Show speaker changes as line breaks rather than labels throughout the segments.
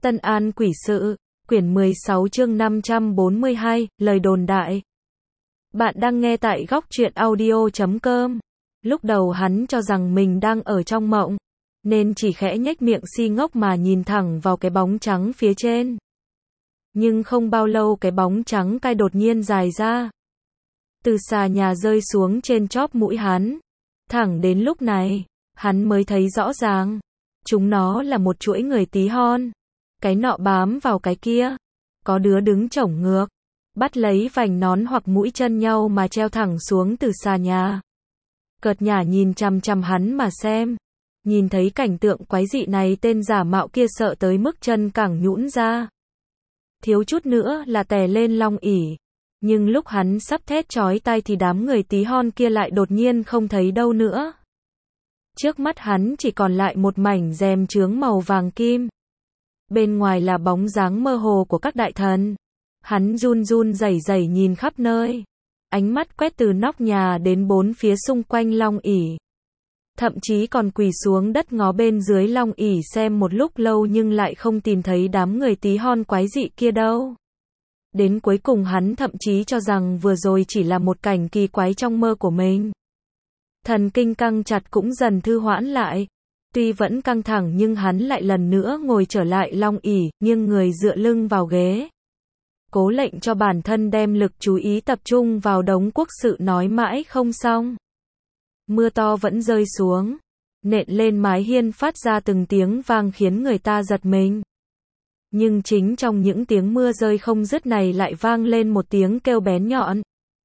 Tân An Quỷ Sự, quyển 16 chương 542, lời đồn đại. Bạn đang nghe tại góc truyện audio.com. Lúc đầu hắn cho rằng mình đang ở trong mộng, nên chỉ khẽ nhếch miệng si ngốc mà nhìn thẳng vào cái bóng trắng phía trên. Nhưng không bao lâu cái bóng trắng cai đột nhiên dài ra. Từ xà nhà rơi xuống trên chóp mũi hắn. Thẳng đến lúc này, hắn mới thấy rõ ràng. Chúng nó là một chuỗi người tí hon. Cái nọ bám vào cái kia. Có đứa đứng chổng ngược. Bắt lấy vành nón hoặc mũi chân nhau mà treo thẳng xuống từ xà nhà. Cợt nhả nhìn chằm chằm hắn mà xem. Nhìn thấy cảnh tượng quái dị này, tên giả mạo kia sợ tới mức chân cẳng nhũn ra. Thiếu chút nữa là tè lên long ỷ. Nhưng lúc hắn sắp thét chói tai thì đám người tí hon kia lại đột nhiên không thấy đâu nữa. Trước mắt hắn chỉ còn lại một mảnh rèm chướng màu vàng kim. Bên ngoài là bóng dáng mơ hồ của các đại thần. Hắn run run rẩy rẩy nhìn khắp nơi. Ánh mắt quét từ nóc nhà đến bốn phía xung quanh long ỷ. Thậm chí còn quỳ xuống đất ngó bên dưới long ỷ xem một lúc lâu nhưng lại không tìm thấy đám người tí hon quái dị kia đâu. Đến cuối cùng hắn thậm chí cho rằng vừa rồi chỉ là một cảnh kỳ quái trong mơ của mình. Thần kinh căng chặt cũng dần thư hoãn lại. Tuy vẫn căng thẳng nhưng hắn lại lần nữa ngồi trở lại long ỷ, nghiêng người dựa lưng vào ghế. Cố lệnh cho bản thân đem lực chú ý tập trung vào đống quốc sự nói mãi không xong. Mưa to vẫn rơi xuống, nện lên mái hiên phát ra từng tiếng vang khiến người ta giật mình. Nhưng chính trong những tiếng mưa rơi không dứt này lại vang lên một tiếng kêu bén nhọn.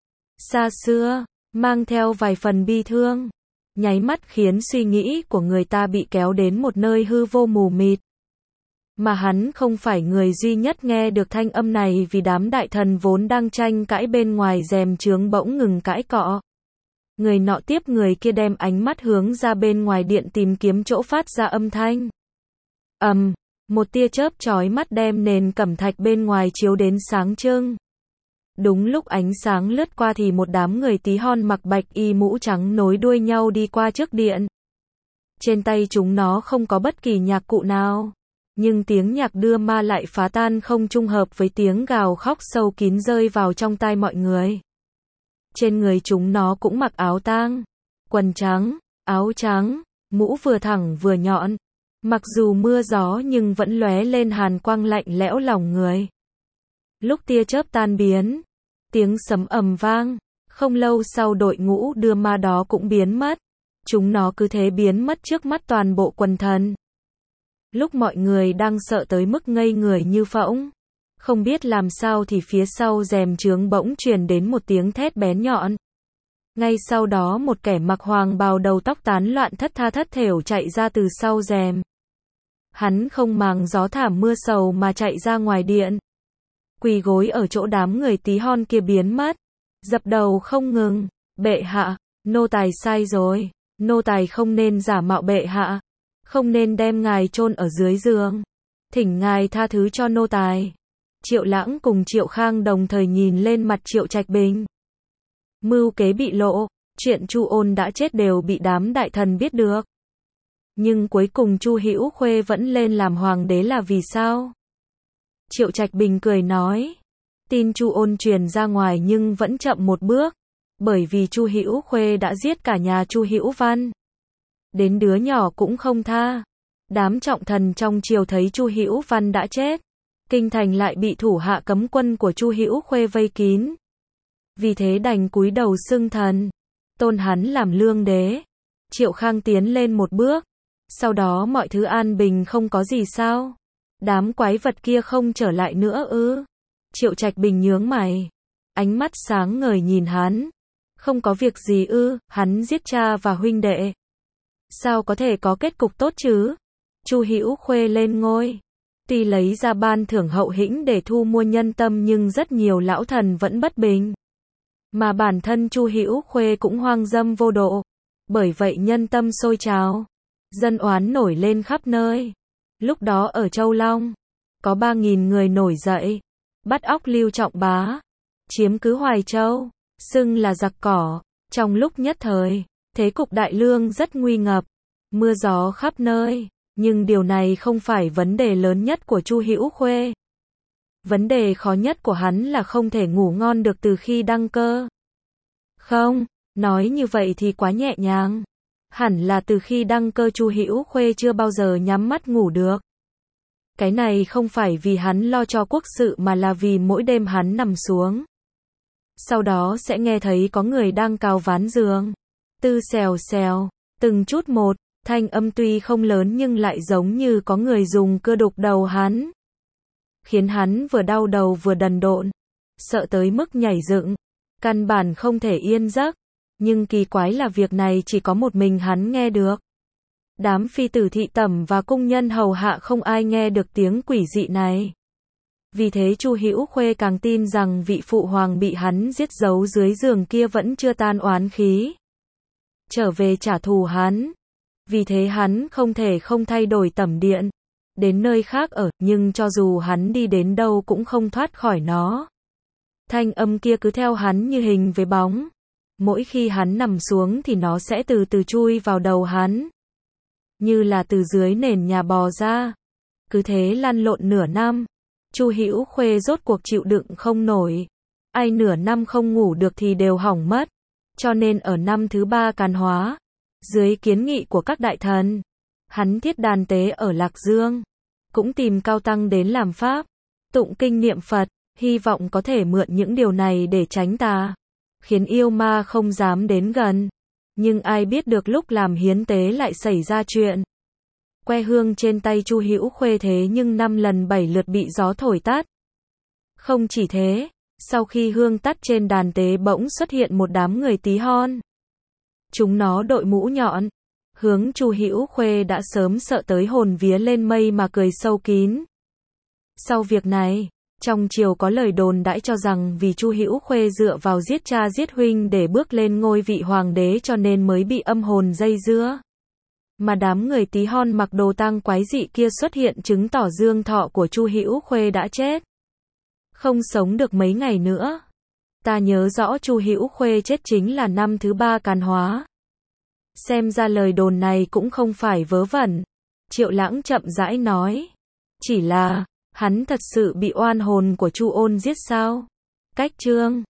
Xa xưa, mang theo vài phần bi thương. Nháy mắt khiến suy nghĩ của người ta bị kéo đến một nơi hư vô mù mịt. Mà hắn không phải người duy nhất nghe được thanh âm này, vì đám đại thần vốn đang tranh cãi bên ngoài rèm chướng bỗng ngừng cãi cọ. Người nọ tiếp người kia đem ánh mắt hướng ra bên ngoài điện tìm kiếm chỗ phát ra âm thanh. Một tia chớp chói mắt đem nền cẩm thạch bên ngoài chiếu đến sáng trưng. Đúng lúc ánh sáng lướt qua thì một đám người tí hon mặc bạch y mũ trắng nối đuôi nhau đi qua trước điện. Trên tay chúng nó không có bất kỳ nhạc cụ nào. Nhưng tiếng nhạc đưa ma lại phá tan không trung hợp với tiếng gào khóc sâu kín rơi vào trong tai mọi người. Trên người chúng nó cũng mặc áo tang, quần trắng, áo trắng, mũ vừa thẳng vừa nhọn. Mặc dù mưa gió nhưng vẫn lóe lên hàn quang lạnh lẽo lòng người. Lúc tia chớp tan biến, tiếng sấm ầm vang, không lâu sau đội ngũ đưa ma đó cũng biến mất. Chúng nó cứ thế biến mất trước mắt toàn bộ quần thần. Lúc mọi người đang sợ tới mức ngây người như phỗng, không biết làm sao thì phía sau rèm chướng bỗng truyền đến một tiếng thét bén nhọn. Ngay sau đó một kẻ mặc hoàng bào đầu tóc tán loạn thất tha thất thểu chạy ra từ sau rèm. Hắn không màng gió thảm mưa sầu mà chạy ra ngoài điện. Quỳ gối ở chỗ đám người tí hon kia biến mất. Dập đầu không ngừng. Bệ hạ, nô tài sai rồi. Nô tài không nên giả mạo bệ hạ. Không nên đem ngài chôn ở dưới giường. Thỉnh ngài tha thứ cho nô tài. Triệu Lãng cùng Triệu Khang đồng thời nhìn lên mặt Triệu Trạch Bình. Mưu kế bị lộ, chuyện Chu Ôn đã chết đều bị đám đại thần biết được. Nhưng cuối cùng Chu Hữu Khuê vẫn lên làm hoàng đế là vì sao? Triệu Trạch Bình cười nói, tin Chu Ôn truyền ra ngoài nhưng vẫn chậm một bước, bởi vì Chu Hữu Khuê đã giết cả nhà Chu Hữu Văn. Đến đứa nhỏ cũng không tha. Đám trọng thần trong triều thấy Chu Hữu Văn đã chết, kinh thành lại bị thủ hạ cấm quân của Chu Hữu Khuê vây kín. Vì thế đành cúi đầu xưng thần, tôn hắn làm lương đế. Triệu Khang tiến lên một bước, sau đó mọi thứ an bình không có gì sao? Đám quái vật kia không trở lại nữa ư? Triệu Trạch Bình nhướng mày, ánh mắt sáng ngời nhìn hắn. Không có việc gì ư? Hắn giết cha và huynh đệ, sao có thể có kết cục tốt chứ? Chu Hữu Khuê lên ngôi, tuy lấy ra ban thưởng hậu hĩnh để thu mua nhân tâm nhưng rất nhiều lão thần vẫn bất bình. Mà bản thân Chu Hữu Khuê cũng hoang dâm vô độ. Bởi vậy nhân tâm sôi trào, dân oán nổi lên khắp nơi. Lúc đó ở Châu Long, có 3.000 người nổi dậy, bắt óc Lưu Trọng Bá, chiếm cứ Hoài Châu, xưng là giặc cỏ. Trong lúc nhất thời, thế cục đại lương rất nguy ngập, mưa gió khắp nơi. Nhưng điều này không phải vấn đề lớn nhất của Chu Hữu Khuê. Vấn đề khó nhất của hắn là không thể ngủ ngon được từ khi đăng cơ. Không, nói như vậy thì quá nhẹ nhàng. Hẳn là từ khi đăng cơ Chu Hữu Khuê chưa bao giờ nhắm mắt ngủ được. Cái này không phải vì hắn lo cho quốc sự mà là vì mỗi đêm hắn nằm xuống. Sau đó sẽ nghe thấy có người đang cào ván giường. Tư xèo xèo, từng chút một, thanh âm tuy không lớn nhưng lại giống như có người dùng cưa đục đầu hắn. Khiến hắn vừa đau đầu vừa đần độn, sợ tới mức nhảy dựng, căn bản không thể yên giấc. Nhưng kỳ quái là việc này chỉ có một mình hắn nghe được. Đám phi tử thị tẩm và cung nhân hầu hạ không ai nghe được tiếng quỷ dị này. Vì thế Chu Hữu Khuê càng tin rằng vị phụ hoàng bị hắn giết giấu dưới giường kia vẫn chưa tan oán khí, trở về trả thù hắn. Vì thế hắn không thể không thay đổi tẩm điện, đến nơi khác ở, nhưng cho dù hắn đi đến đâu cũng không thoát khỏi nó. Thanh âm kia cứ theo hắn như hình với bóng. Mỗi khi hắn nằm xuống thì nó sẽ từ từ chui vào đầu hắn, như là từ dưới nền nhà bò ra. Cứ thế lăn lộn nửa năm, Chu Hữu Khuê rốt cuộc chịu đựng không nổi. Ai nửa năm không ngủ được thì đều hỏng mất. Cho nên ở năm thứ 3 Càn Hóa, dưới kiến nghị của các đại thần, hắn thiết đàn tế ở Lạc Dương, cũng tìm cao tăng đến làm pháp, tụng kinh niệm Phật, hy vọng có thể mượn những điều này để tránh tà, khiến yêu ma không dám đến gần. Nhưng ai biết được lúc làm hiến tế lại xảy ra chuyện. Que hương trên tay Chu Hữu Khuê thế nhưng 5 lần 7 lượt bị gió thổi tắt. Không chỉ thế, sau khi hương tắt trên đàn tế bỗng xuất hiện một đám người tí hon. Chúng nó đội mũ nhọn, hướng Chu Hữu Khuê đã sớm sợ tới hồn vía lên mây mà cười sâu kín. Sau việc này, trong triều có lời đồn đãi cho rằng vì Chu Hữu Khuê dựa vào giết cha giết huynh để bước lên ngôi vị hoàng đế cho nên mới bị âm hồn dây dưa. Mà đám người tí hon mặc đồ tang quái dị kia xuất hiện chứng tỏ dương thọ của Chu Hữu Khuê đã chết, không sống được mấy ngày nữa. Ta nhớ rõ Chu Hữu Khuê chết chính là năm thứ 3 Càn Hóa. Xem ra lời đồn này cũng không phải vớ vẩn. Triệu Lãng chậm rãi nói. Chỉ là, hắn thật sự bị oan hồn của Chu Ôn giết sao? Cách chương